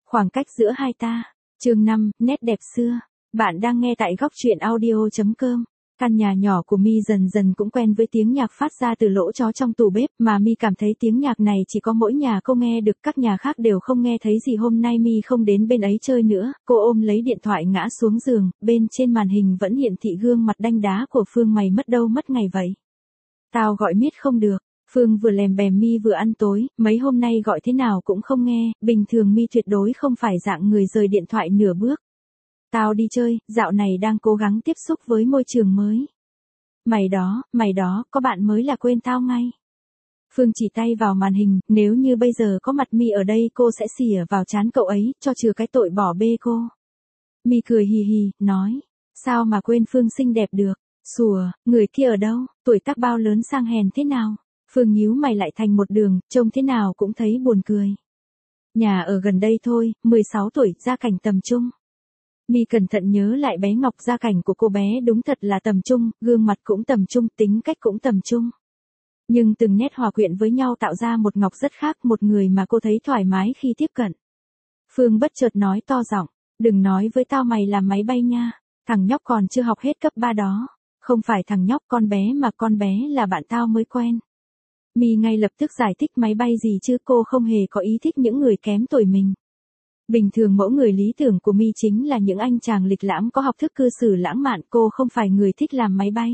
Khoảng cách giữa hai ta. Chương 5, nét đẹp xưa. Bạn đang nghe tại góc truyện audio.com. Căn nhà nhỏ của Mi dần dần cũng quen với tiếng nhạc phát ra từ lỗ chó trong tủ bếp, mà Mi cảm thấy tiếng nhạc này chỉ có mỗi nhà cô nghe được, các nhà khác đều không nghe thấy gì. Hôm nay Mi không đến bên ấy chơi nữa, cô ôm lấy điện thoại ngã xuống giường, bên trên màn hình vẫn hiển thị gương mặt đanh đá của Phương. Mày mất đâu mất ngày vậy? Tao gọi miết không được. Phương vừa lèm bèm Mi vừa ăn tối, mấy hôm nay gọi thế nào cũng không nghe, bình thường Mi tuyệt đối không phải dạng người rời điện thoại nửa bước. Tao đi chơi, dạo này đang cố gắng tiếp xúc với môi trường mới. Mày đó, có bạn mới là quên tao ngay. Phương chỉ tay vào màn hình, nếu như bây giờ có mặt Mi ở đây cô sẽ xỉa vào trán cậu ấy, cho chừa cái tội bỏ bê cô. Mi cười hì hì, nói, sao mà quên Phương xinh đẹp được, xùa, người kia ở đâu, tuổi tác bao lớn sang hèn thế nào. Phương nhíu mày lại thành một đường, trông thế nào cũng thấy buồn cười. Nhà ở gần đây thôi, 16 tuổi, gia cảnh tầm trung. Mi cẩn thận nhớ lại bé Ngọc, gia cảnh của cô bé đúng thật là tầm trung, gương mặt cũng tầm trung, tính cách cũng tầm trung. Nhưng từng nét hòa quyện với nhau tạo ra một Ngọc rất khác, một người mà cô thấy thoải mái khi tiếp cận. Phương bất chợt nói to giọng, đừng nói với tao mày làm máy bay nha, thằng nhóc còn chưa học hết cấp 3 đó. Không phải thằng nhóc, con bé mà, con bé là bạn tao mới quen. Mi ngay lập tức giải thích máy bay gì chứ, cô không hề có ý thích những người kém tuổi mình. Bình thường mẫu người lý tưởng của Mi chính là những anh chàng lịch lãm có học thức cư xử lãng mạn, cô không phải người thích làm máy bay.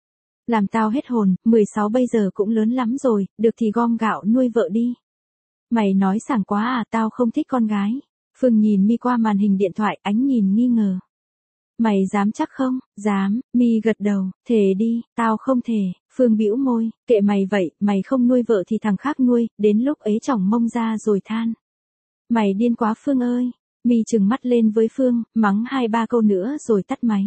Làm tao hết hồn, 16 bây giờ cũng lớn lắm rồi, được thì gom gạo nuôi vợ đi. Mày nói sảng quá à, tao không thích con gái. Phương nhìn Mi qua màn hình điện thoại, ánh nhìn nghi ngờ. Mày dám chắc không? Dám. Mi gật đầu, thề đi. Tao không thề. Phương bĩu môi, kệ mày vậy, mày không nuôi vợ thì thằng khác nuôi, đến lúc ấy chỏng mông ra rồi than. Mày điên quá Phương ơi. Mi trừng mắt lên với Phương, mắng 2-3 câu nữa rồi tắt máy.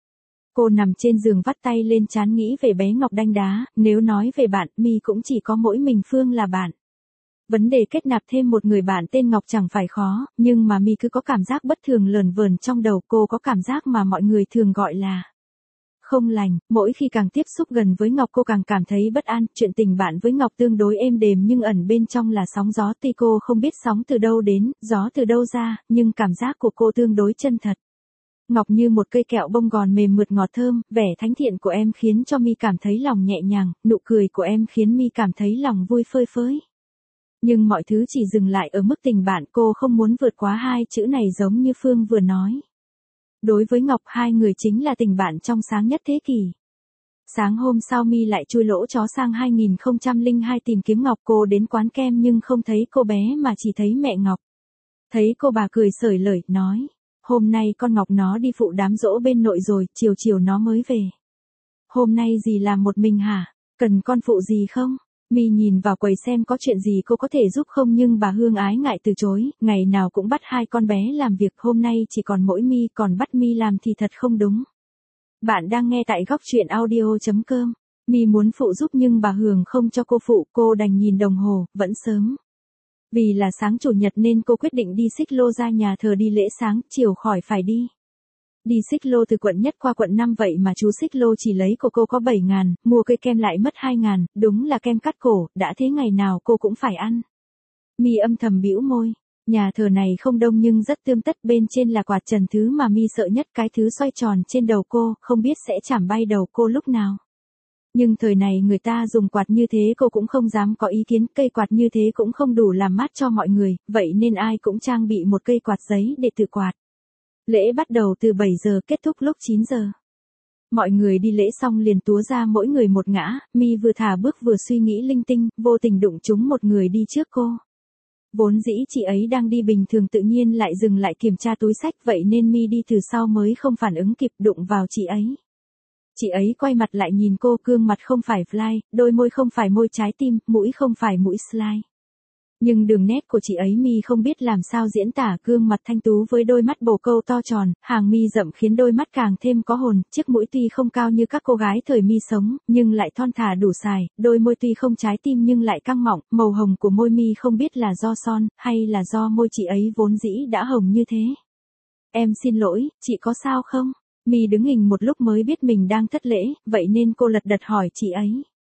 Cô nằm trên giường vắt tay lên trán nghĩ về bé Ngọc đanh đá, nếu nói về bạn, Mi cũng chỉ có mỗi mình Phương là bạn. Vấn đề kết nạp thêm một người bạn tên Ngọc chẳng phải khó, nhưng mà Mi cứ có cảm giác bất thường lờn vờn trong đầu. Cô có cảm giác mà mọi người thường gọi là không lành. Mỗi khi càng tiếp xúc gần với Ngọc cô càng cảm thấy bất an. Chuyện tình bạn với Ngọc tương đối êm đềm nhưng ẩn bên trong là sóng gió. Tuy cô không biết sóng từ đâu đến, gió từ đâu ra, nhưng cảm giác của cô tương đối chân thật. Ngọc như một cây kẹo bông gòn mềm mượt ngọt thơm, vẻ thánh thiện của em khiến cho Mi cảm thấy lòng nhẹ nhàng, nụ cười của em khiến Mi cảm thấy lòng vui phơi phới. Nhưng mọi thứ chỉ dừng lại ở mức tình bạn, cô không muốn vượt quá hai chữ này giống như Phương vừa nói. Đối với Ngọc, hai người chính là tình bạn trong sáng nhất thế kỷ. Sáng hôm sau Mi lại chui lỗ chó sang 2002 tìm kiếm Ngọc. Cô đến quán kem nhưng không thấy cô bé mà chỉ thấy mẹ Ngọc. Thấy cô bà cười xởi lởi, nói, hôm nay con Ngọc nó đi phụ đám giỗ bên nội rồi, chiều chiều nó mới về. Hôm nay dì làm một mình hả? Cần con phụ gì không? Mi nhìn vào quầy xem có chuyện gì cô có thể giúp không nhưng bà Hương ái ngại từ chối, ngày nào cũng bắt hai con bé làm việc, hôm nay chỉ còn mỗi Mi, còn bắt Mi làm thì thật không đúng. Bạn đang nghe tại góc truyện audio.com. Mi muốn phụ giúp nhưng bà Hương không cho cô phụ, cô đành nhìn đồng hồ, vẫn sớm. Vì là sáng chủ nhật nên cô quyết định đi xích lô ra nhà thờ đi lễ sáng, chiều khỏi phải đi. Đi xích lô từ quận Nhất qua quận 5 vậy mà chú xích lô chỉ lấy của cô có 7.000, mua cây kem lại mất 2.000, đúng là kem cắt cổ, đã thế ngày nào cô cũng phải ăn. Mi âm thầm bĩu môi, nhà thờ này không đông nhưng rất tươm tất, bên trên là quạt trần, thứ mà Mi sợ nhất, cái thứ xoay tròn trên đầu cô, không biết sẽ chảm bay đầu cô lúc nào. Nhưng thời này người ta dùng quạt như thế cô cũng không dám có ý kiến, cây quạt như thế cũng không đủ làm mát cho mọi người, vậy nên ai cũng trang bị một cây quạt giấy để tự quạt. Lễ bắt đầu từ 7 giờ, kết thúc lúc 9 giờ. Mọi người đi lễ xong liền túa ra mỗi người một ngã, Mi vừa thả bước vừa suy nghĩ linh tinh, vô tình đụng trúng một người đi trước cô. Vốn dĩ chị ấy đang đi bình thường tự nhiên lại dừng lại kiểm tra túi xách, vậy nên Mi đi từ sau mới không phản ứng kịp, đụng vào chị ấy. Chị ấy quay mặt lại nhìn cô, gương mặt không phải fly, đôi môi không phải môi trái tim, mũi không phải mũi slide. Nhưng đường nét của chị ấy Mi không biết làm sao diễn tả, gương mặt thanh tú với đôi mắt bồ câu to tròn, hàng mi rậm khiến đôi mắt càng thêm có hồn, chiếc mũi tuy không cao như các cô gái thời Mi sống, nhưng lại thon thả đủ xài, đôi môi tuy không trái tim nhưng lại căng mọng, màu hồng của môi Mi không biết là do son, hay là do môi chị ấy vốn dĩ đã hồng như thế. Em xin lỗi, chị có sao không? Mi đứng hình một lúc mới biết mình đang thất lễ, vậy nên cô lật đật hỏi chị ấy.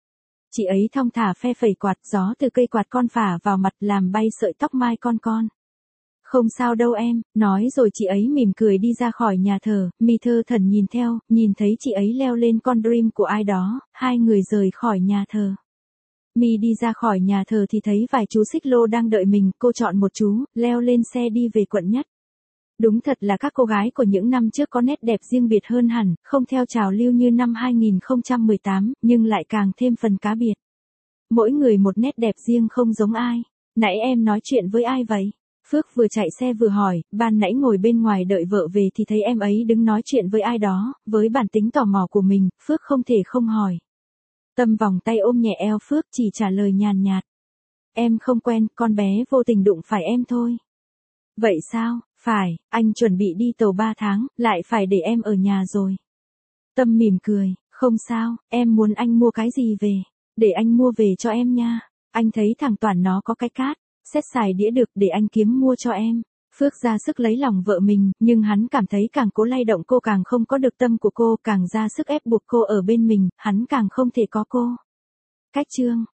Chị ấy thong thả phe phẩy quạt, gió từ cây quạt con phả vào mặt làm bay sợi tóc mai con. Không sao đâu em, nói rồi chị ấy mỉm cười đi ra khỏi nhà thờ, Mi thơ thẩn nhìn theo, nhìn thấy chị ấy leo lên con Dream của ai đó, hai người rời khỏi nhà thờ. Mi đi ra khỏi nhà thờ thì thấy vài chú xích lô đang đợi mình, cô chọn một chú, leo lên xe đi về quận nhất. Đúng thật là các cô gái của những năm trước có nét đẹp riêng biệt hơn hẳn, không theo trào lưu như năm 2018, nhưng lại càng thêm phần cá biệt. Mỗi người một nét đẹp riêng không giống ai. Nãy em nói chuyện với ai vậy? Phước vừa chạy xe vừa hỏi, ban nãy ngồi bên ngoài đợi vợ về thì thấy em ấy đứng nói chuyện với ai đó, với bản tính tò mò của mình, Phước không thể không hỏi. Tâm vòng tay ôm nhẹ eo Phước chỉ trả lời nhàn nhạt. Em không quen, con bé vô tình đụng phải em thôi. Vậy sao, phải, anh chuẩn bị đi tàu 3 tháng, lại phải để em ở nhà rồi. Tâm mỉm cười, không sao, em muốn anh mua cái gì về, để anh mua về cho em nha. Anh thấy thằng Toàn nó có cái cát, xét xài đĩa được để anh kiếm mua cho em. Phước ra sức lấy lòng vợ mình, nhưng hắn cảm thấy càng cố lay động cô càng không có được tâm của cô, càng ra sức ép buộc cô ở bên mình, hắn càng không thể có cô. Cách chương